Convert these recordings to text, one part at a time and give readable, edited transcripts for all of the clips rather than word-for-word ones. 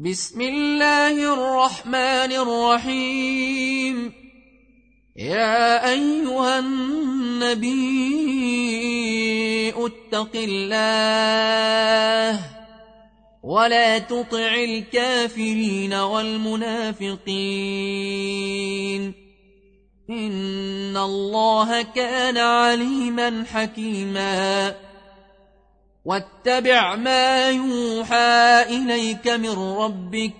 بسم الله الرحمن الرحيم. يا أيها النبي اتق الله ولا تطع الكافرين والمنافقين إن الله كان عليما حكيما. واتبع ما يوحى إليك من ربك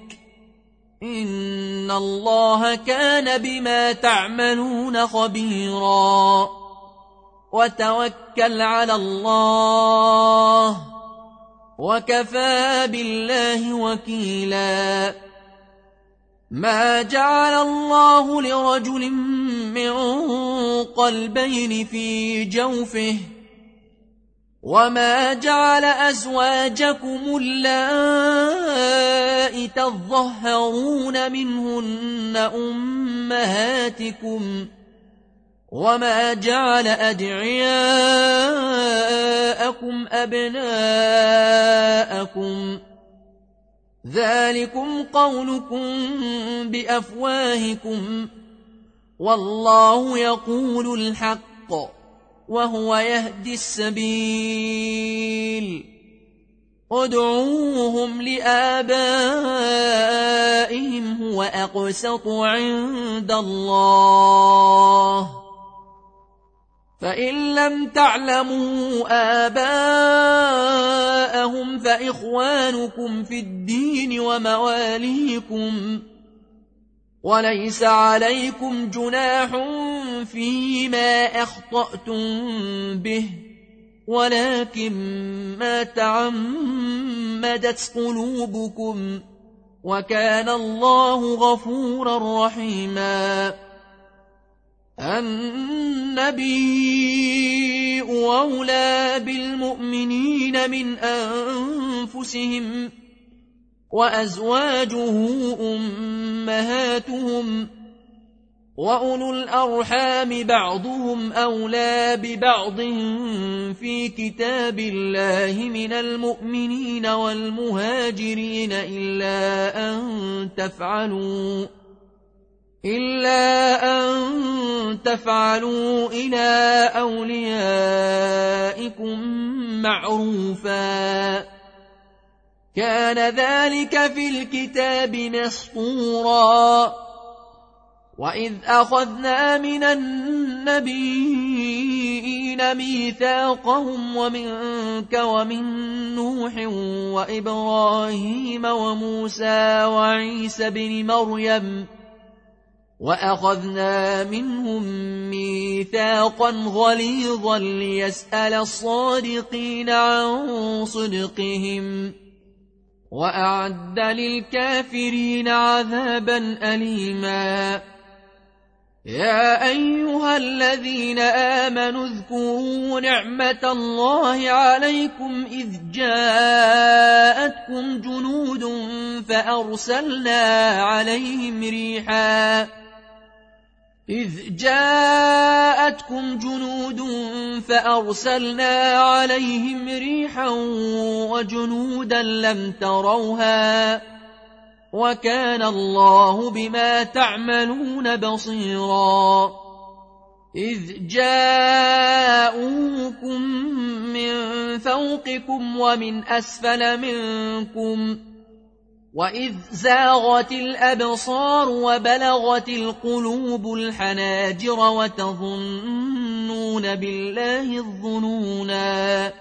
إن الله كان بما تعملون خبيرا. وتوكل على الله وكفى بالله وكيلا. ما جعل الله لرجل من قلبين في جوفه وما جعل أزواجكم اللائي تظهرون منهن أمهاتكم وما جعل أدعياءكم أبناءكم ذلكم قولكم بأفواهكم والله يقول الحق وهو يهدي السبيل. ادعوهم لآبائهم هو أقسط عند الله فإن لم تعلموا آباءهم فإخوانكم في الدين ومواليكم وليس عليكم جناح فيما أخطأتم به ولكن ما تعمدت قلوبكم وكان الله غفورا رحيما. النبي أولى بالمؤمنين من أنفسهم وأزواجه أمهاتهم وأولو الأرحام بعضهم أولى ببعض في كتاب الله من المؤمنين والمهاجرين إلا أن تفعلوا إلى أوليائكم معروفا كان ذلك في الكتاب مسطورا. وإذ أخذنا من النبيين ميثاقهم ومنك ومن نوح وإبراهيم وموسى وعيسى بن مريم وأخذنا منهم ميثاقا غليظا ليسأل الصادقين عن صدقهم وأعد للكافرين عذابا أليما. يا أيها الذين آمنوا اذكروا نعمة الله عليكم إذ جاءتكم جنود فأرسلنا عليهم ريحا وجنودا لم تروها وكان الله بما تعملون بصيرا. إذ جاءوكم من فوقكم ومن أسفل منكم وإذ زاغت الأبصار وبلغت القلوب الحناجر وتظنون بالله الظنونا.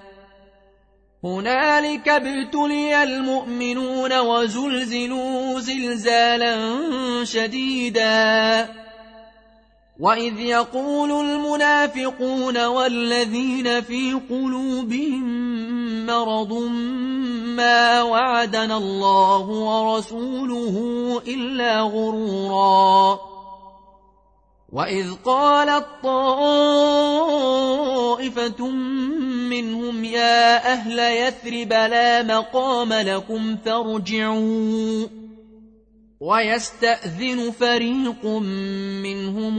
هنالك ابتلي المؤمنون وزلزلوا زلزالا شديدا. وإذ يقول المنافقون والذين في قلوبهم مرض ما وعدنا الله ورسوله إلا غرورا. وإذ قالت طائفة منهم يا أهل يثرب لا مقام لكم فارجعوا ويستأذن فريق منهم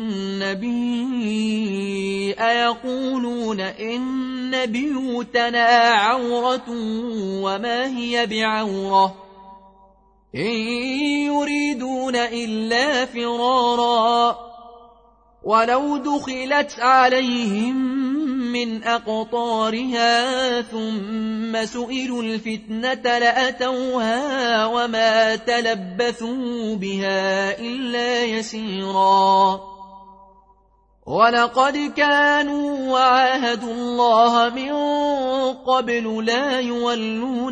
النبي أيقولون إن بيوتنا عورة وما هي بعورة إن يريدون إلا فرارا ولو دخلت عليهم من أقطارها ثم سئلوا الفتنة لأتوها وما تلبثوا بها إلا يسيرا ولقد كانوا وعاهدوا الله من قبل لا يولون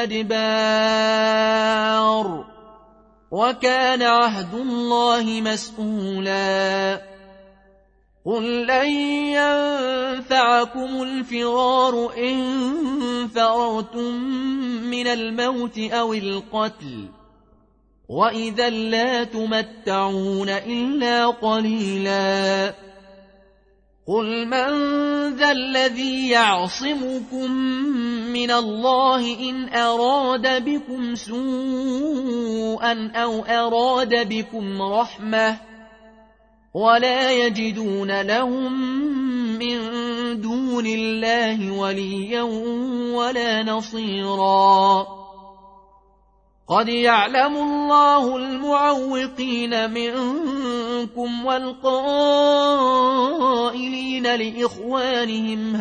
الأدبار وكان عهد الله مسؤولا قل لن ينفعكم الفرار إن فررتم من الموت أو القتل وإذا لا تمتعون إلا قليلا قل من ذا الذي يعصمكم من الله إن أراد بكم سوءا أو أراد بكم رحمة ولا يجدون لهم من دون الله وليا ولا نصيرا قد يعلم الله المعوقين منكم والقائلين لإخوانهم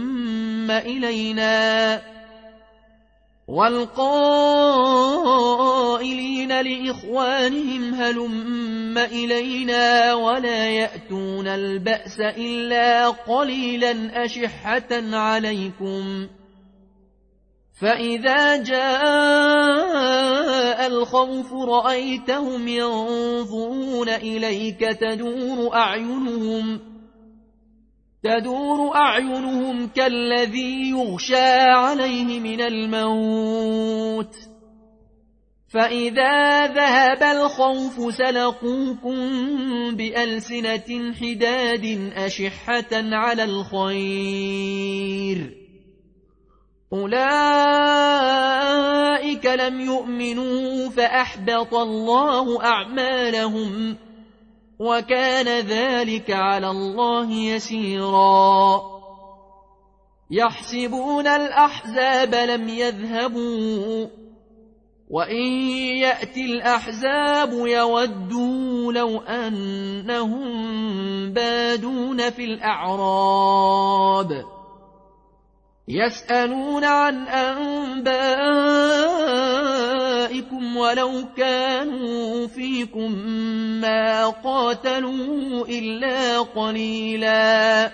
هلم إلينا ولا يأتون البأس إلا قليلا أشحة عليكم فإذا جاء الخوف رأيتهم ينظرون إليك تدور أعينهم كالذي يغشى عليه من الموت فإذا ذهب الخوف سلقوكم بألسنة حداد أشحة على الخير أولئك لم يؤمنوا فأحبط الله أعمالهم وكان ذلك على الله يسيرا يحسبون الأحزاب لم يذهبوا وإن يأتي الأحزاب يودوا لو أنهم بادون في الأعراب يسألون عن أنبائكم ولو كانوا فيكم ما قاتلوا إلا قليلا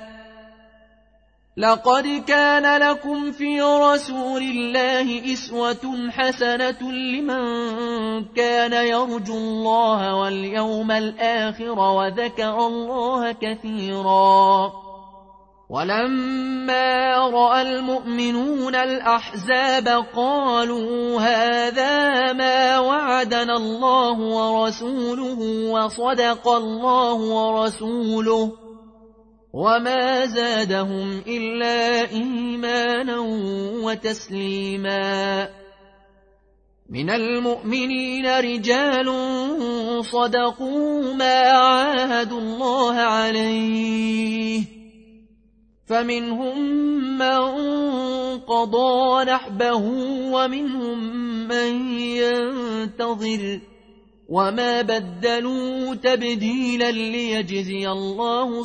لقد كان لكم في رسول الله أسوة حسنة لمن كان يرجو الله واليوم الآخر وذكر الله كثيرا ولما رأى المؤمنون الأحزاب قالوا هذا ما وعدنا الله ورسوله وصدق الله ورسوله وما زادهم إلا إيمانا وتسليما من المؤمنين رجال صدقوا ما عاهدوا الله عليه فمنهم من قضى نحبه ومنهم من ينتظر وما بدلوا تبديلا ليجزي الله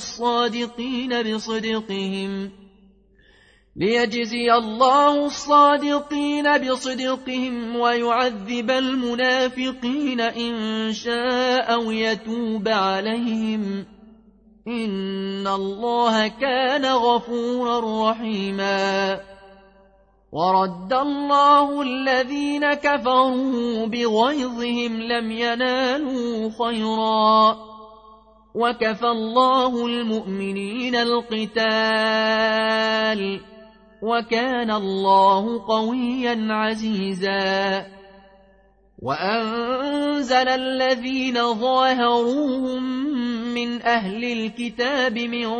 الصادقين بصدقهم ويعذب المنافقين إن شاء أو يتوب عليهم إن الله كان غفورا رحيما ورد الله الذين كفروا بغيظهم لم ينالوا خيرا وكفى الله المؤمنين القتال وكان الله قويا عزيزا وأنزل الذين ظاهروهم من أهل الكتاب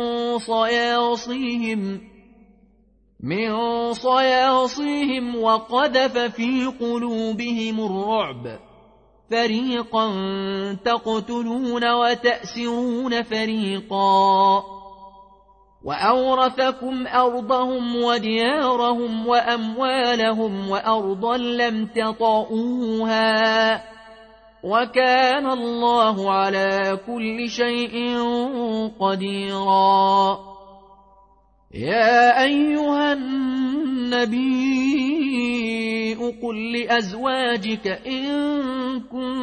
من صياصيهم وقذف في قلوبهم الرعب فريقا تقتلون وتأسرون فريقا وأورثكم أرضهم وديارهم وأموالهم وأرضا لم تطئوها وكان الله على كل شيء قديرا. يا أيها النبي قل لأزواجك إن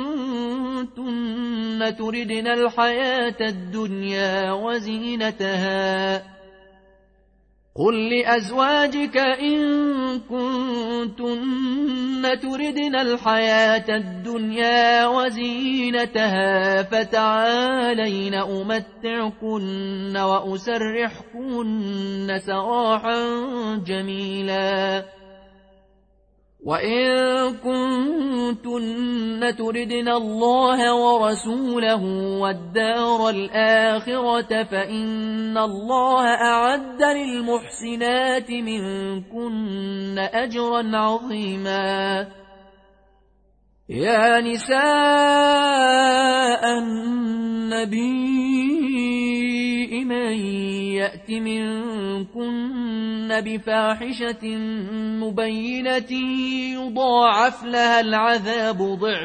كنتن تردن الحياة الدنيا وزينتها قل لأزواجك إن كنتن تردن الحياة الدنيا وزينتها فتعالين أمتعكن وأسرحكن سراحا جميلا. وإن كنتن تردن الله ورسوله والدار الآخرة فإن الله أعد للمحسنات منكن أجرا عظيما. يا نساء النبي من يأت منكن بفاحشة مبينة يضاعف لها العذاب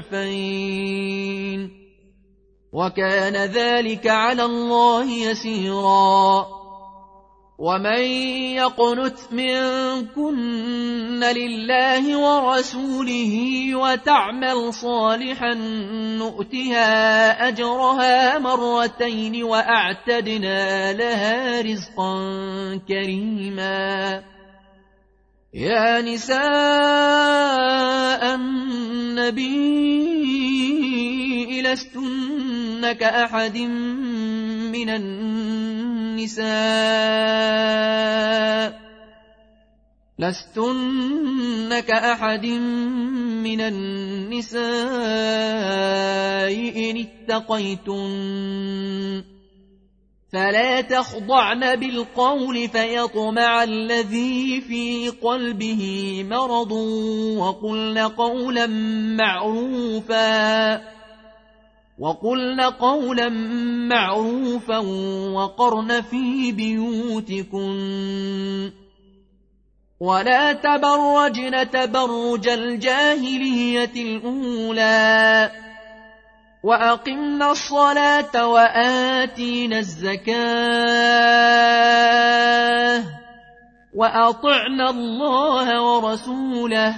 ضعفين وكان ذلك على الله يسيرا. ومن يقنت منكن لله ورسوله وتعمل صالحا نؤتها أجرها مرتين وأعتدنا لها رزقا كريما. يا نساء النبي لستن كأحد من النساء إن اتقيتن فلا تخضعن بالقول فيطمع الذي في قلبه مرض وقلن قولا معروفا وقرن في بيوتكن ولا تبرجن تبرج الجاهلية الأولى وأقمنا الصلاة وآتينا الزكاة وأطعنا الله ورسوله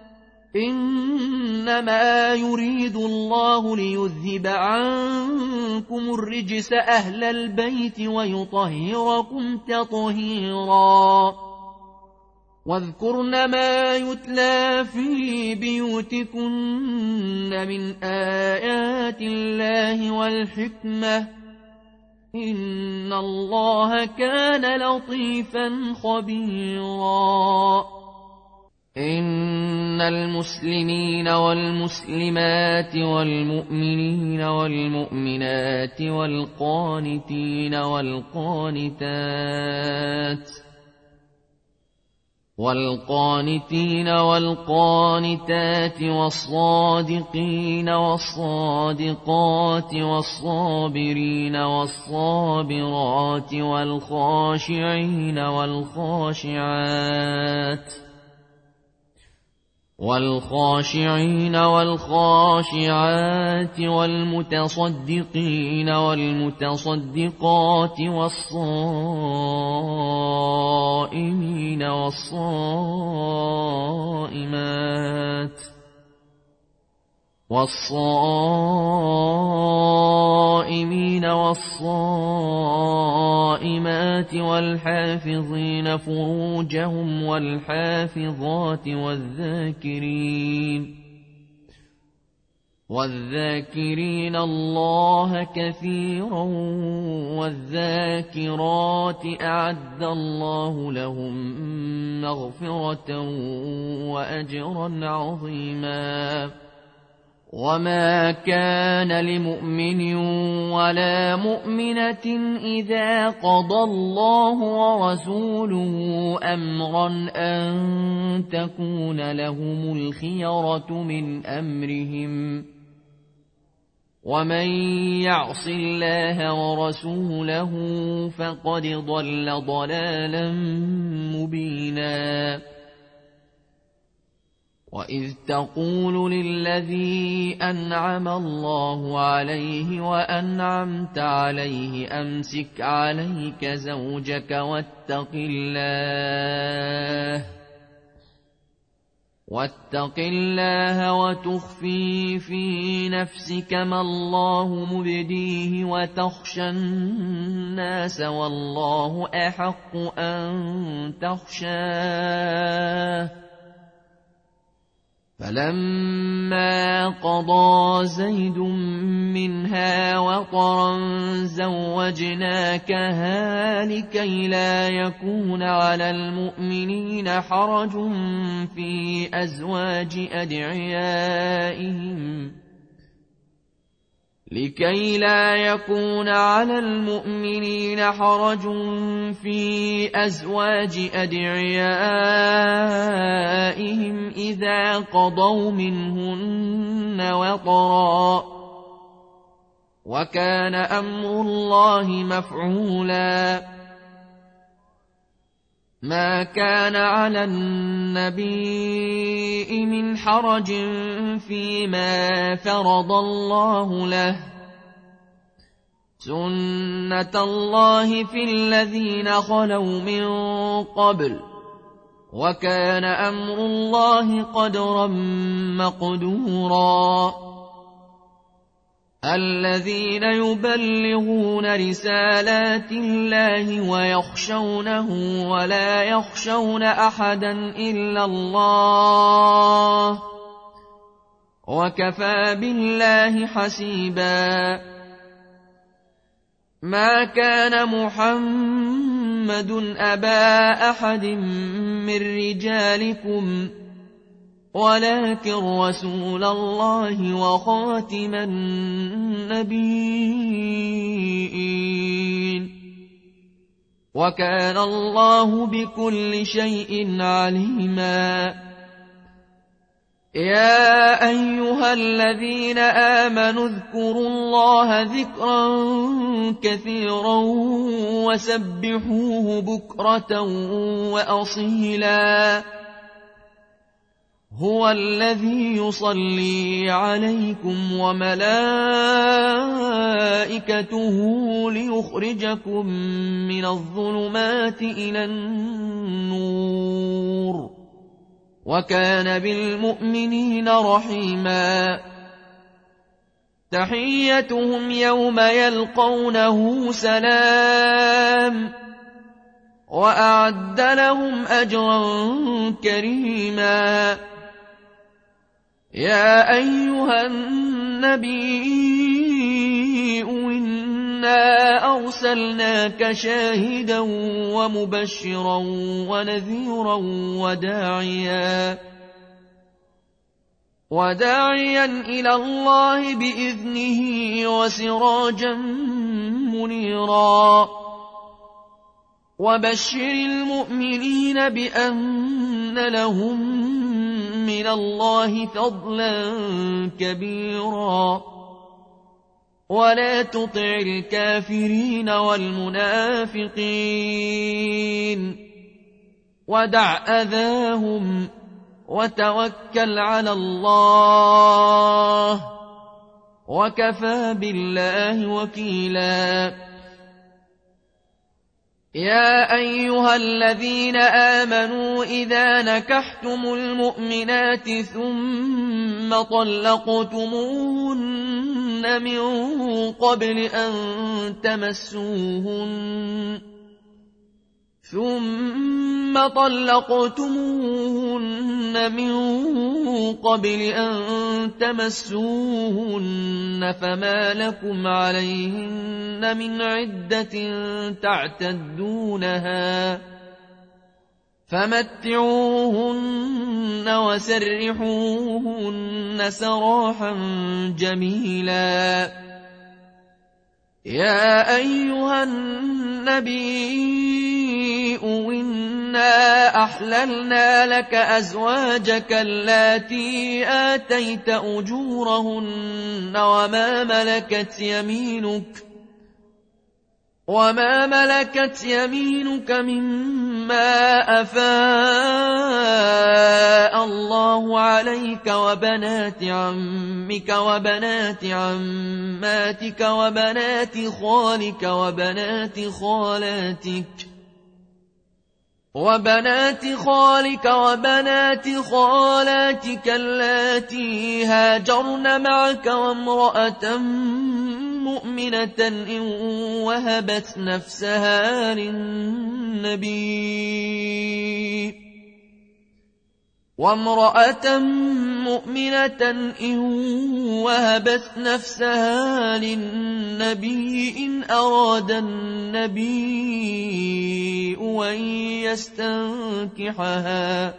إنما يريد الله ليذهب عنكم الرجس أهل البيت ويطهركم تطهيرا. واذكرن ما يتلى في بيوتكن من آيات الله والحكمة إن الله كان لطيفا خبيرا. إن المسلمين والمسلمات والمؤمنين والمؤمنات والقانتين والقانتات والصادقين والصادقات والصابرين والصابرات والخاشعين والخاشعات والمتصدقين والمتصدقات والصائمين والصائمات والحافظين فروجهم والحافظات والذاكرين الله كثيرا والذاكرات أعد الله لهم مغفرة وأجرا عظيما. وما كان لمؤمن ولا مؤمنة إذا قضى الله ورسوله أمرا أن تكون لهم الخيرة من أمرهم ومن يعص الله ورسوله فقد ضل ضلالا مبينا. وإذ تقول للذي أنعم الله عليه وأنعمت عليه أمسك عليك زوجك واتق الله وتخفي في نفسك ما الله مبديه وتخشى الناس والله أحق أن تخشاه. فلما قضى زيد منها وطرا زوجناكها لكي لا يكون على المؤمنين حرج في أزواج أدعيائهم إذا قضوا منهن وطرا وكان أمر الله مفعولا. ما كان على النبي من حرج فيما فرض الله له، سنة الله في الذين خلوا من قبل، وكان أمر الله قدرا مقدورا. الذين يبلغون رسالات الله ويخشونه ولا يخشون أحدا إلا الله وكفى بالله حسيبا. ما كان محمد أبا أحد من رجالكم ولكن رسول الله وخاتم النبيين وكان الله بكل شيء عليما. يا أيها الذين آمنوا اذكروا الله ذكرا كثيرا وسبحوه بكرة وأصيلا. هو الذي يصلي عليكم وملائكته ليخرجكم من الظلمات إلى النور وكان بالمؤمنين رحيما. تحيتهم يوم يلقونه سلام وأعد لهم أجرا كريما. يا أيها النبي إنا أرسلناك شاهدا ومبشرا ونذيرا وداعيا إلى الله بإذنه وسراجا منيرا. وبشر المؤمنين بأن لهم من الله فضلا كبيرا ولا تطع الكافرين والمنافقين ودع أذاهم وتوكل على الله وكفى بالله وكيلا. يا أيها الذين آمنوا إذا نكحتم المؤمنات ثم طلقتموهن من قبل أن تمسوهن فما لكم عليهن من عدة تعتدونها فمتعوهن وسرحوهن سراحا جميلا. يا أيها النبي إنا أحللنا لك أزواجك اللاتي آتيت أجورهن وما ملكت يمينك وما ملكت يمينك مما أفاء الله عليك وبنات عمك وبنات عماتك وبنات خالك وبنات خالاتك اللاتي هاجرن معك وامرأة مؤمنة إن وهبت نفسها للنبي إن أراد النبي أن يستنكحها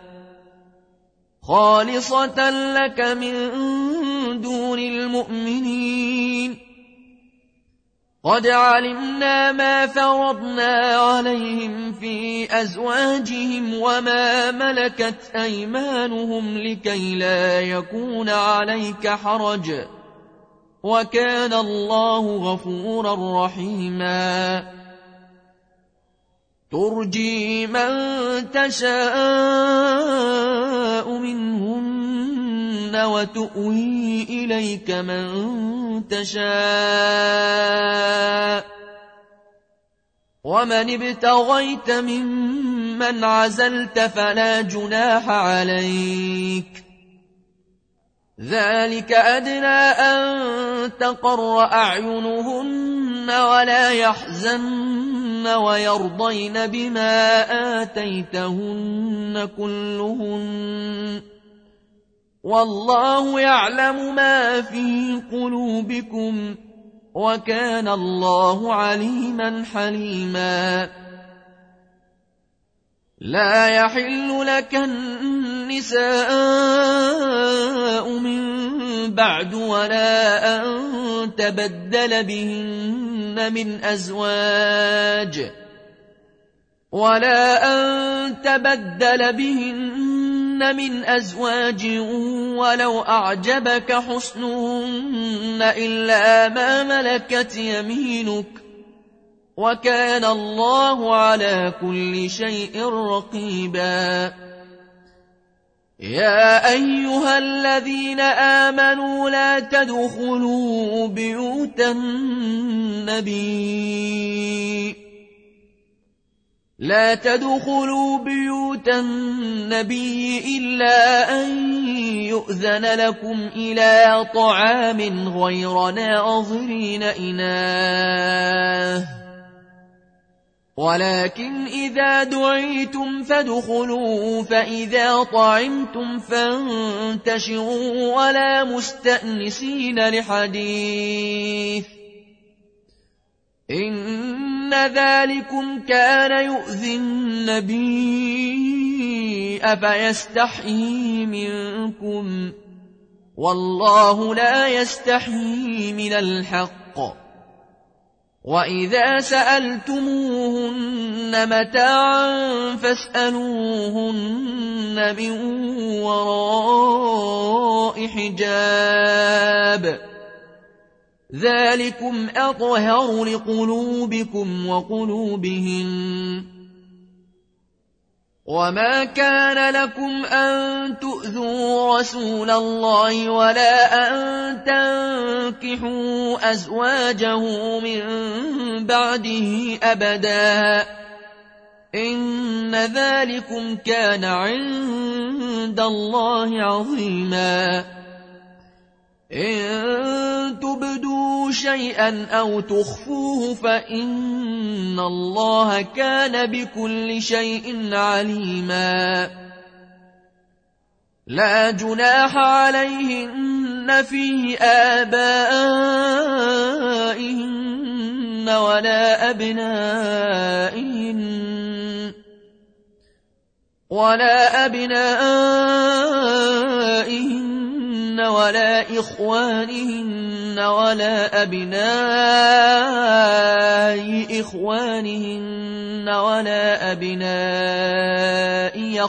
خالصة لك من دون المؤمنين. قد علمنا ما فرضنا عليهم في أزواجهم وما ملكت أيمانهم لكي لا يكون عليك حرج، وكان الله غفورا رحيما. ترجي من تشاء منهن وتؤوي إليك من تشاء، ومن ابتغيت ممن عزلت فلا جناح عليك، ذلك أدنى أن تقر أعينهن ولا يحزن ويرضين بما آتيتهن كلهن، والله يعلم ما في قلوبكم، وكان الله عليما حليما. لا يحل لك النساء من بعد ولا أن تبدل بهن من أزواج ولو أعجبك حسنهن إلا ما ملكت يمينك، وكان الله على كل شيء رقيبا. يا أيها الذين آمنوا لا تدخلوا بيوت النبي إلا أن يؤذن لكم إلى طعام غير ناظرين إناه، ولكن إذا دعيتم فادخلوا، فإذا طعمتم فانتشروا ولا مستأنسين لحديث، إن ذلكم كان يؤذي النبي فيستحيي منكم، والله لا يستحيي من الحق. وإذا سألتموهن متاعا فاسألوهن من وراء حجاب، ذلكم أطهر لقلوبكم وقلوبهن. وما كان لكم أن تؤذوا رسول الله ولا أن تنكحوا أزواجه من بعده أبدا، إن ذلكم كان عند الله عظيما. إن تبدوا شيئا أو تخفوه فإن الله كان بكل شيء عليما. لا جناح عليهن في آبائهن ولا أبنائهن ولا إخوانهن ولا أبناء إخوانهن ولا أبناء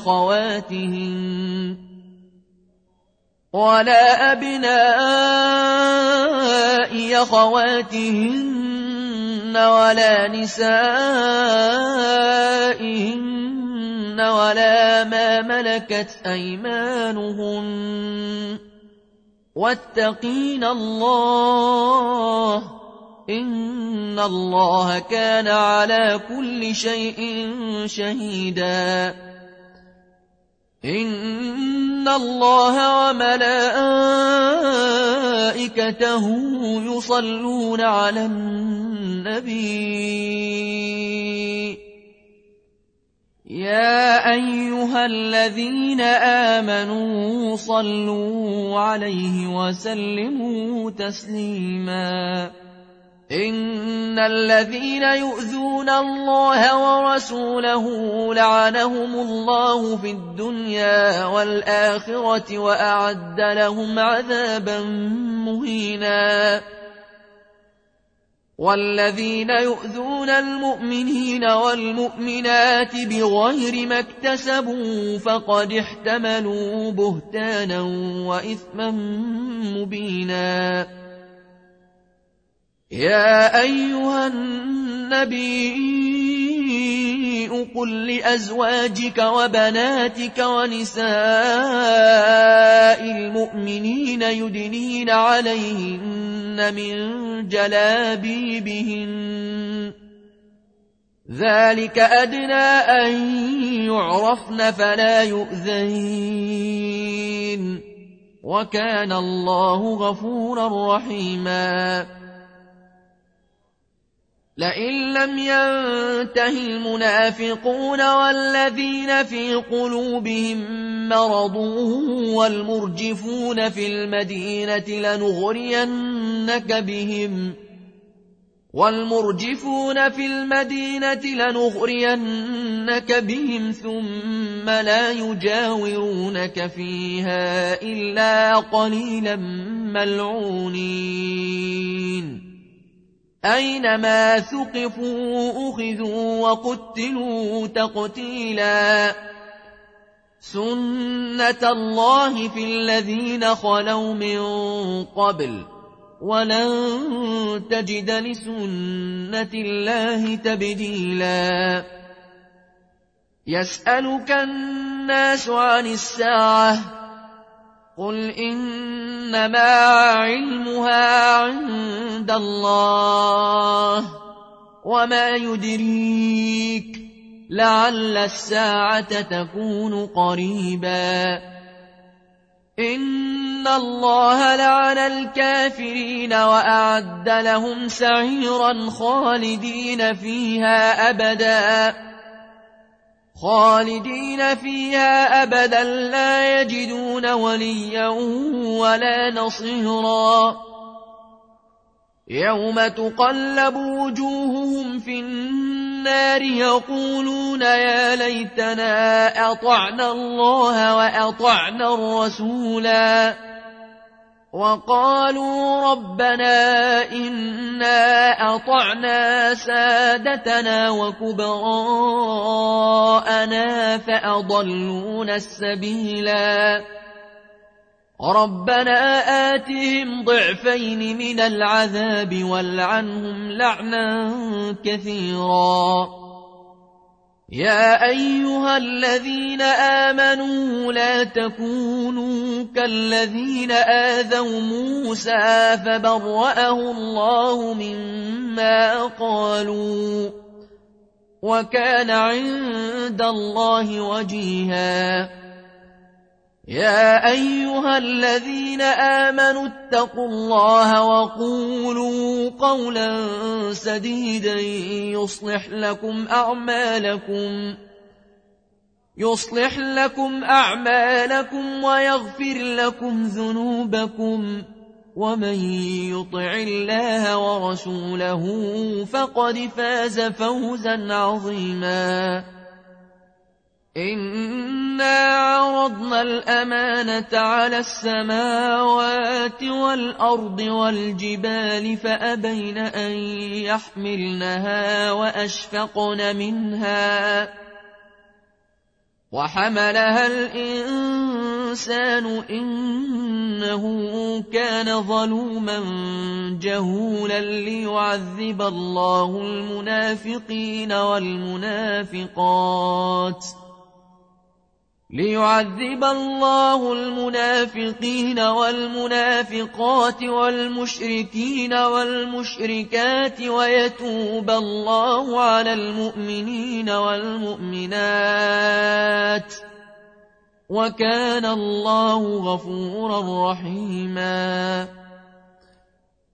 أخواتهن ولا نسائهن ولا ما ملكت أيمانهن واتقين الله إن الله كان على كل شيء شهيدا إن الله وملائكته يصلون على النبي يا أيها الذين آمنوا صلوا عليه وسلموا تسليما إن الذين يؤذون الله ورسوله لعنهم الله في الدنيا والآخرة وأعد لهم عذابا مهينا والذين يؤذون المؤمنين والمؤمنات بغير ما اكتسبوا فقد احتملوا بهتانا وإثما مبينا يا أيها النبي قل لأزواجك وبناتك ونساء المؤمنين يدنين عليهن من جلابيبهن ذلك أدنى أن يعرفن فلا يؤذين وكان الله غفورا رحيما لئن لم ينته المنافقون والذين في قلوبهم مرض والمرجفون في المدينة لنغرينك بهم ثم لا يجاورونك فيها إلا قليلا ملعونين أينما ثقفوا أخذوا وقتلوا تقتيلا سنة الله في الذين خلوا من قبل ولن تجد لسنة الله تبديلا يسألك الناس عن الساعة قل إنما علمها عند الله وما يدريك لعل الساعة تكون قريبا إن الله لعن الكافرين وأعد لهم سعيرا خالدين فيها أبدا لا يجدون وليا ولا نصيرا يوم تقلب وجوههم في النار يقولون يا ليتنا أطعنا الله وأطعنا الرسولا وقالوا ربنا إنا أطعنا سادتنا وكبراءنا فأضلونا السبيلا ربنا آتهم ضعفين من العذاب والعنهم لعنا كثيرا يا أيها الذين آمنوا لا تكونوا كالذين آذوا موسى فبرأه الله مما قالوا وكان عند الله وجيها يا أيها الذين آمنوا اتقوا الله وقولوا قولا سديدا يصلح لكم أعمالكم ويغفر لكم ذنوبكم ومن يطع الله ورسوله فقد فاز فوزا عظيما إنا عرضنا الأمانة على السماوات والأرض والجبال فأبين أن يحملنها وأشفقن منها وحملها الإنسان الإنسان إنه كان ظلوما جهولا ليعذب الله المنافقين والمنافقات والمشركين والمشركات ويتوب الله على المؤمنين والمؤمنات وكان الله غفورا رحيما